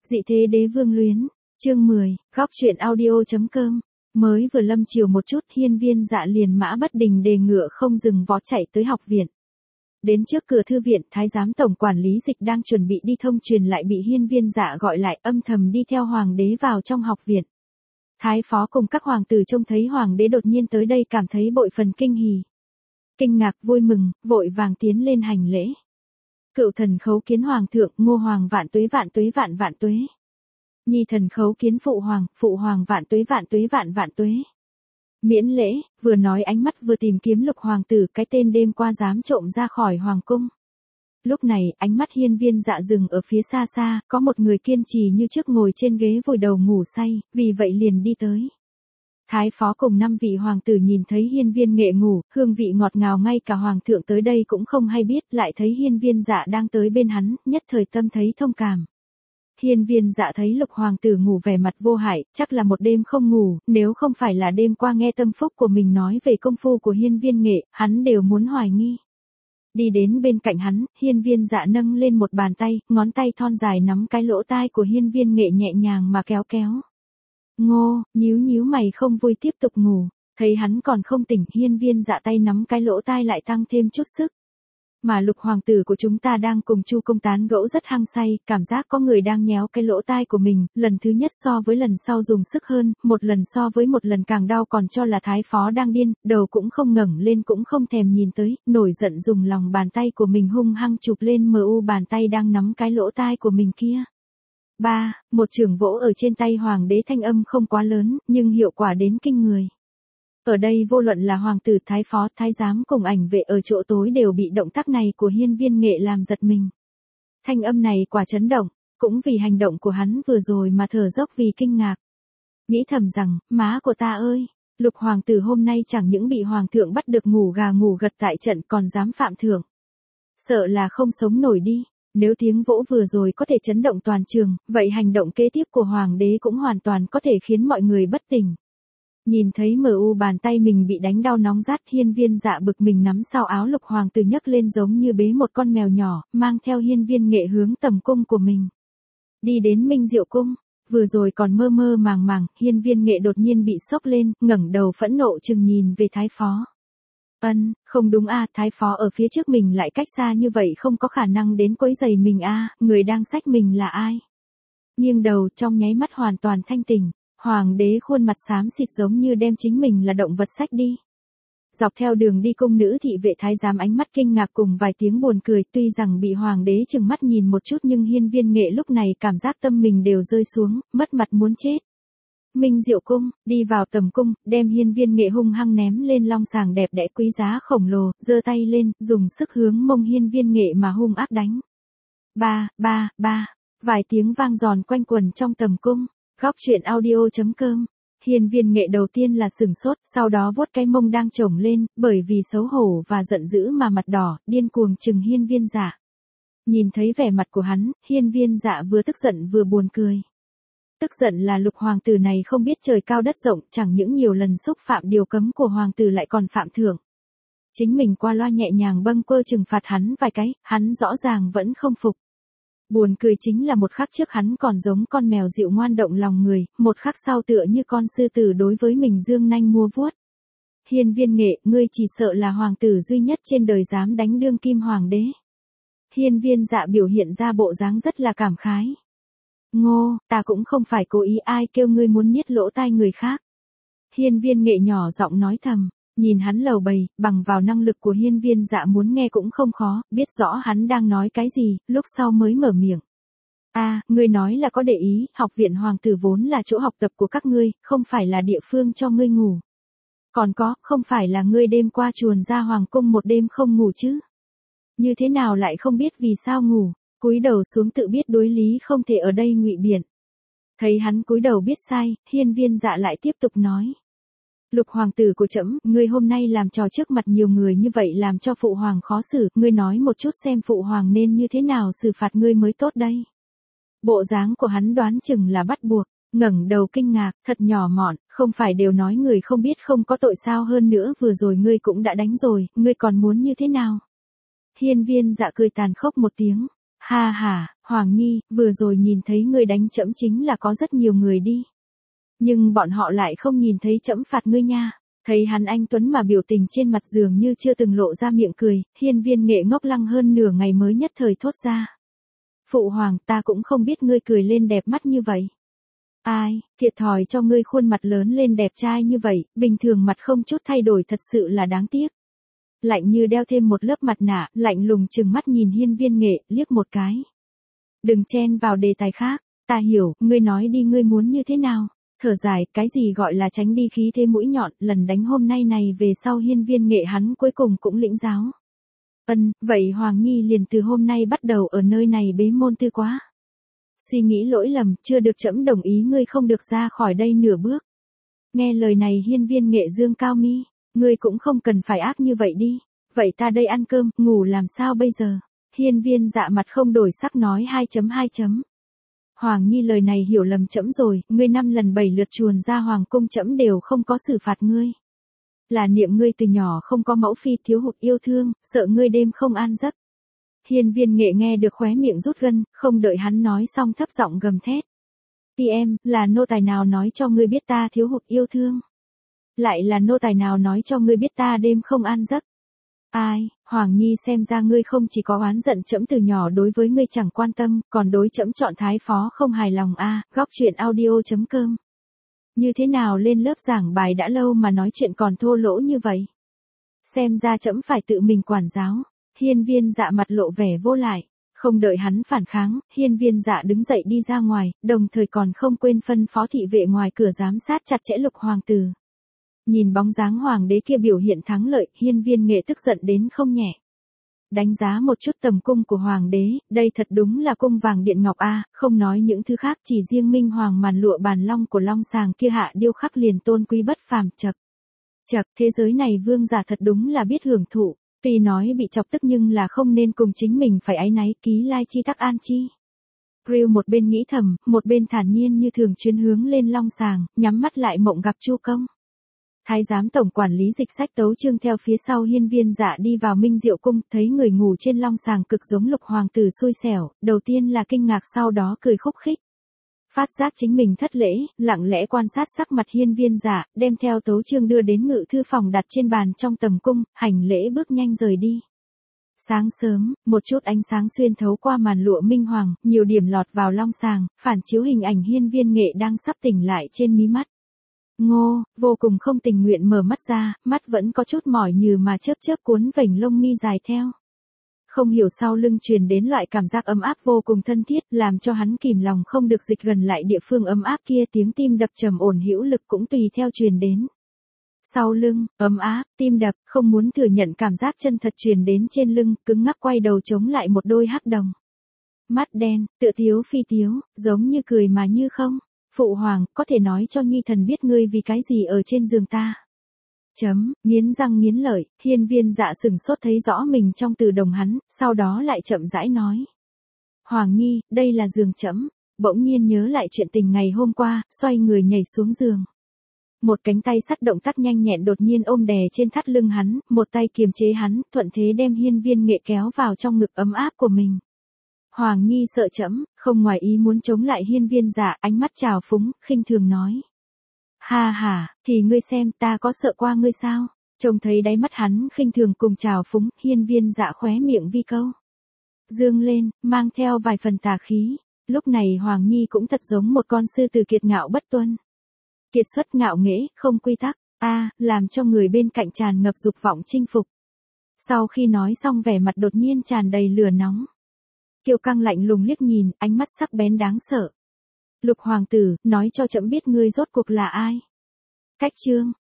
Dị thế đế vương luyến, chương 10, góc truyện audio.com. Mới vừa lâm chiều một chút, Hiên Viên Dạ liền mã bất đình đề ngựa không dừng vó chạy tới học viện. Đến trước cửa thư viện, thái giám tổng quản lý Dịch đang chuẩn bị đi thông truyền lại bị Hiên Viên Dạ gọi lại, âm thầm đi theo hoàng đế vào trong học viện. Thái phó cùng các hoàng tử trông thấy hoàng đế đột nhiên tới đây cảm thấy bội phần kinh hỉ. Kinh ngạc vui mừng, vội vàng tiến lên hành lễ. Cựu thần khấu kiến hoàng thượng, Ngô hoàng vạn tuế vạn tuế vạn vạn tuế. Nhi thần khấu kiến phụ hoàng vạn tuế vạn tuế vạn vạn tuế. Miễn lễ, vừa nói ánh mắt vừa tìm kiếm Lục hoàng tử, cái tên đêm qua dám trộm ra khỏi hoàng cung. Lúc này, ánh mắt Hiên Viên Dạ dừng ở phía xa xa, có một người kiên trì như trước ngồi trên ghế vùi đầu ngủ say, vì vậy liền đi tới. Thái phó cùng 5 vị hoàng tử nhìn thấy Hiên Viên Nghệ ngủ, hương vị ngọt ngào, ngay cả hoàng thượng tới đây cũng không hay biết, lại thấy Hiên Viên Dạ đang tới bên hắn, nhất thời tâm thấy thông cảm. Hiên Viên Dạ thấy Lục hoàng tử ngủ vẻ mặt vô hại, chắc là một đêm không ngủ, nếu không phải là đêm qua nghe tâm phúc của mình nói về công phu của Hiên Viên Nghệ, hắn đều muốn hoài nghi. Đi đến bên cạnh hắn, Hiên Viên Dạ nâng lên một bàn tay, ngón tay thon dài nắm cái lỗ tai của Hiên Viên Nghệ nhẹ nhàng mà kéo kéo. Ngô, nhíu mày không vui tiếp tục ngủ, thấy hắn còn không tỉnh, Hiên Viên Dạ tay nắm cái lỗ tai lại tăng thêm chút sức. Mà Lục hoàng tử của chúng ta đang cùng Chu công tán gẫu rất hăng say, cảm giác có người đang nhéo cái lỗ tai của mình, lần thứ nhất so với lần sau dùng sức hơn, một lần so với một lần càng đau, còn cho là thái phó đang điên, đầu cũng không ngẩng lên cũng không thèm nhìn tới, nổi giận dùng lòng bàn tay của mình hung hăng chụp lên bàn tay đang nắm cái lỗ tai của mình kia. Một chưởng vỗ ở trên tay hoàng đế, thanh âm không quá lớn, nhưng hiệu quả đến kinh người. Ở đây vô luận là hoàng tử, thái phó, thái giám cùng ảnh vệ ở chỗ tối đều bị động tác này của Hiên Viên Nghệ làm giật mình. Thanh âm này quả chấn động, cũng vì hành động của hắn vừa rồi mà thở dốc vì kinh ngạc. Nghĩ thầm rằng, má của ta ơi, Lục hoàng tử hôm nay chẳng những bị hoàng thượng bắt được ngủ gà ngủ gật tại trận còn dám phạm thượng. Sợ là không sống nổi đi. Nếu tiếng vỗ vừa rồi có thể chấn động toàn trường, vậy hành động kế tiếp của hoàng đế cũng hoàn toàn có thể khiến mọi người bất tỉnh. Nhìn thấy bàn tay mình bị đánh đau nóng rát, Hiên Viên Dạ bực mình nắm sau áo Lục hoàng tử nhấc lên giống như bế một con mèo nhỏ, mang theo Hiên Viên Nghệ hướng tầm cung của mình. Đi đến Minh Diệu cung, vừa rồi còn mơ mơ màng màng, Hiên Viên Nghệ đột nhiên bị sốc lên, ngẩng đầu phẫn nộ chừng nhìn về thái phó. Không đúng a, thái phó ở phía trước mình lại cách xa như vậy, không có khả năng đến quấy rầy mình a, người đang xách mình là ai? Nghiêng đầu, trong nháy mắt hoàn toàn thanh tỉnh, hoàng đế khuôn mặt xám xịt giống như đem chính mình là động vật xách đi. Dọc theo đường đi, cung nữ thị vệ thái giám ánh mắt kinh ngạc cùng vài tiếng buồn cười, tuy rằng bị hoàng đế trừng mắt nhìn một chút nhưng Hiên Viên Nghệ lúc này cảm giác tâm mình đều rơi xuống, mất mặt muốn chết. Minh Diệu cung, đi vào tầm cung, đem Hiên Viên Nghệ hung hăng ném lên long sàng đẹp đẽ quý giá khổng lồ, giơ tay lên, dùng sức hướng mông Hiên Viên Nghệ mà hung ác đánh. Vài tiếng vang giòn quanh quần trong tầm cung. Góc truyện audio.com. Hiên Viên Nghệ đầu tiên là sửng sốt, sau đó vuốt cái mông đang chổng lên, bởi vì xấu hổ và giận dữ mà mặt đỏ, điên cuồng chừng Hiên Viên Dạ. Nhìn thấy vẻ mặt của hắn, Hiên Viên Dạ vừa tức giận vừa buồn cười. Tức giận là Lục hoàng tử này không biết trời cao đất rộng, chẳng những nhiều lần xúc phạm điều cấm của hoàng tử lại còn phạm thượng. Chính mình qua loa nhẹ nhàng bâng quơ trừng phạt hắn vài cái, hắn rõ ràng vẫn không phục. Buồn cười chính là một khắc trước hắn còn giống con mèo dịu ngoan động lòng người, một khắc sau tựa như con sư tử đối với mình dương nanh mua vuốt. Hiên Viên Nghệ, ngươi chỉ sợ là hoàng tử duy nhất trên đời dám đánh đương kim hoàng đế. Hiên Viên Dạ biểu hiện ra bộ dáng rất là cảm khái. Ngô, ta cũng không phải cố ý, ai kêu ngươi muốn niết lỗ tai người khác. Hiên Viên Nghệ nhỏ giọng nói thầm, nhìn hắn lầu bầy, bằng vào năng lực của Hiên Viên Dạ muốn nghe cũng không khó, biết rõ hắn đang nói cái gì, lúc sau mới mở miệng. Ngươi nói là có để ý, học viện hoàng tử vốn là chỗ học tập của các ngươi, không phải là địa phương cho ngươi ngủ. Còn có, không phải là ngươi đêm qua chuồn ra hoàng cung một đêm không ngủ chứ? Như thế nào lại không biết vì sao ngủ? Cúi đầu xuống tự biết đối lý, không thể ở đây ngụy biện. Thấy hắn cúi đầu biết sai, Hiên Viên Dạ lại tiếp tục nói. Lục hoàng tử của trẫm, ngươi hôm nay làm trò trước mặt nhiều người như vậy làm cho phụ hoàng khó xử, ngươi nói một chút xem phụ hoàng nên như thế nào xử phạt ngươi mới tốt đây. Bộ dáng của hắn đoán chừng là bắt buộc, ngẩng đầu kinh ngạc, thật nhỏ mọn, không phải đều nói người không biết không có tội sao, hơn nữa vừa rồi ngươi cũng đã đánh rồi, ngươi còn muốn như thế nào? Hiên Viên Dạ cười tàn khốc một tiếng. Ha ha, Hoàng Nhi, vừa rồi nhìn thấy ngươi đánh trẫm chính là có rất nhiều người đi. Nhưng bọn họ lại không nhìn thấy trẫm phạt ngươi nha. Thấy hắn anh tuấn mà biểu tình trên mặt dường như chưa từng lộ ra miệng cười, Hiên Viên Nghệ ngốc lăng hơn nửa ngày mới nhất thời thốt ra. Phụ hoàng, ta cũng không biết ngươi cười lên đẹp mắt như vậy. Ai, thiệt thòi cho ngươi khuôn mặt lớn lên đẹp trai như vậy, bình thường mặt không chút thay đổi thật sự là đáng tiếc. Lạnh như đeo thêm một lớp mặt nạ, lạnh lùng trừng mắt nhìn Hiên Viên Nghệ, liếc một cái. Đừng chen vào đề tài khác, ta hiểu, ngươi nói đi ngươi muốn như thế nào. Thở dài, cái gì gọi là tránh đi khí thế mũi nhọn, lần đánh hôm nay này về sau Hiên Viên Nghệ hắn cuối cùng cũng lĩnh giáo. Vậy Hoàng Nhi liền từ hôm nay bắt đầu ở nơi này bế môn tư quá. Suy nghĩ lỗi lầm, chưa được trẫm đồng ý ngươi không được ra khỏi đây nửa bước. Nghe lời này Hiên Viên Nghệ dương cao mi, ngươi cũng không cần phải ác như vậy đi. Vậy ta đây ăn cơm, ngủ làm sao bây giờ? Hiên Viên Dạ mặt không đổi sắc nói 2.2. Hoàng Nhi lời này hiểu lầm trẫm rồi, ngươi 5 lần 7 lượt chuồn ra hoàng cung trẫm đều không có xử phạt ngươi. Là niệm ngươi từ nhỏ không có mẫu phi thiếu hụt yêu thương, sợ ngươi đêm không an giấc. Hiên Viên Nghệ nghe được khóe miệng rút gân, không đợi hắn nói xong thấp giọng gầm thét. Em, là nô tài nào nói cho ngươi biết ta thiếu hụt yêu thương? Lại là nô tài nào nói cho ngươi biết ta đêm không an giấc? Ai, Hoàng Nhi xem ra ngươi không chỉ có oán giận trẫm từ nhỏ đối với ngươi chẳng quan tâm, còn đối trẫm chọn thái phó không hài lòng a. Góc truyện audio.com. Như thế nào lên lớp giảng bài đã lâu mà nói chuyện còn thô lỗ như vậy? Xem ra trẫm phải tự mình quản giáo. Hiên Viên Dạ mặt lộ vẻ vô lại. Không đợi hắn phản kháng, Hiên Viên Dạ đứng dậy đi ra ngoài, đồng thời còn không quên phân phó thị vệ ngoài cửa giám sát chặt chẽ Lục hoàng tử. Nhìn bóng dáng hoàng đế kia biểu hiện thắng lợi, Hiên Viên Nghệ tức giận đến không nhẹ. Đánh giá một chút tầm cung của hoàng đế, đây thật đúng là cung vàng điện ngọc a, không nói những thứ khác, chỉ riêng minh hoàng màn lụa bàn long của long sàng kia hạ điêu khắc liền tôn quý bất phàm. Chậc, thế giới này vương giả thật đúng là biết hưởng thụ, tuy nói bị chọc tức nhưng là không nên cùng chính mình phải áy náy, ký lai chi tắc an chi. Grill một bên nghĩ thầm, một bên thản nhiên như thường chuyến hướng lên long sàng, nhắm mắt lại mộng gặp Chu Công. Thái giám tổng quản lý Dịch Sách tấu chương theo phía sau Hiên Viên Dạ đi vào Minh Diệu cung, thấy người ngủ trên long sàng cực giống Lục hoàng tử xui xẻo, đầu tiên là kinh ngạc sau đó cười khúc khích. Phát giác chính mình thất lễ, lặng lẽ quan sát sắc mặt Hiên Viên Dạ, đem theo tấu chương đưa đến ngự thư phòng đặt trên bàn trong tầm cung, hành lễ bước nhanh rời đi. Sáng sớm, một chút ánh sáng xuyên thấu qua màn lụa minh hoàng, nhiều điểm lọt vào long sàng, phản chiếu hình ảnh Hiên Viên Nghệ đang sắp tỉnh lại trên mí mắt. Ngô, vô cùng không tình nguyện mở mắt ra, mắt vẫn có chút mỏi như mà chớp chớp cuốn vành lông mi dài theo. Không hiểu sau lưng truyền đến loại cảm giác ấm áp vô cùng thân thiết, làm cho hắn kìm lòng không được dịch gần lại địa phương ấm áp kia, tiếng tim đập trầm ổn hữu lực cũng tùy theo truyền đến. Sau lưng, ấm áp, tim đập, không muốn thừa nhận cảm giác chân thật truyền đến trên lưng, cứng ngắc quay đầu chống lại một đôi hắc đồng. Mắt đen, tựa tiếu phi tiếu, giống như cười mà như không. Phụ hoàng, có thể nói cho Nhi thần biết ngươi vì cái gì ở trên giường ta. Nghiến răng nghiến lợi, Hiên Viên Dạ sừng sốt thấy rõ mình trong từ đồng hắn, sau đó lại chậm rãi nói. Hoàng Nhi, đây là giường trẫm. Bỗng nhiên nhớ lại chuyện tình ngày hôm qua, xoay người nhảy xuống giường. Một cánh tay sắt động tác nhanh nhẹn đột nhiên ôm đè trên thắt lưng hắn, một tay kiềm chế hắn, thuận thế đem Hiên Viên Nghệ kéo vào trong ngực ấm áp của mình. Hoàng Nhi sợ trẫm, không ngoài ý muốn chống lại Hiên Viên Dạ, ánh mắt trào phúng, khinh thường nói. Ha ha, thì ngươi xem ta có sợ qua ngươi sao? Trông thấy đáy mắt hắn khinh thường cùng trào phúng, Hiên Viên Dạ khóe miệng vi câu. Dương lên, mang theo vài phần tà khí. Lúc này Hoàng Nhi cũng thật giống một con sư tử kiệt ngạo bất tuân. Kiệt xuất ngạo nghễ, không quy tắc, làm cho người bên cạnh tràn ngập dục vọng chinh phục. Sau khi nói xong vẻ mặt đột nhiên tràn đầy lửa nóng. Kiều Căng lạnh lùng liếc nhìn, ánh mắt sắc bén đáng sợ. Lục hoàng tử, nói cho trẫm biết ngươi rốt cuộc là ai. Cách chương,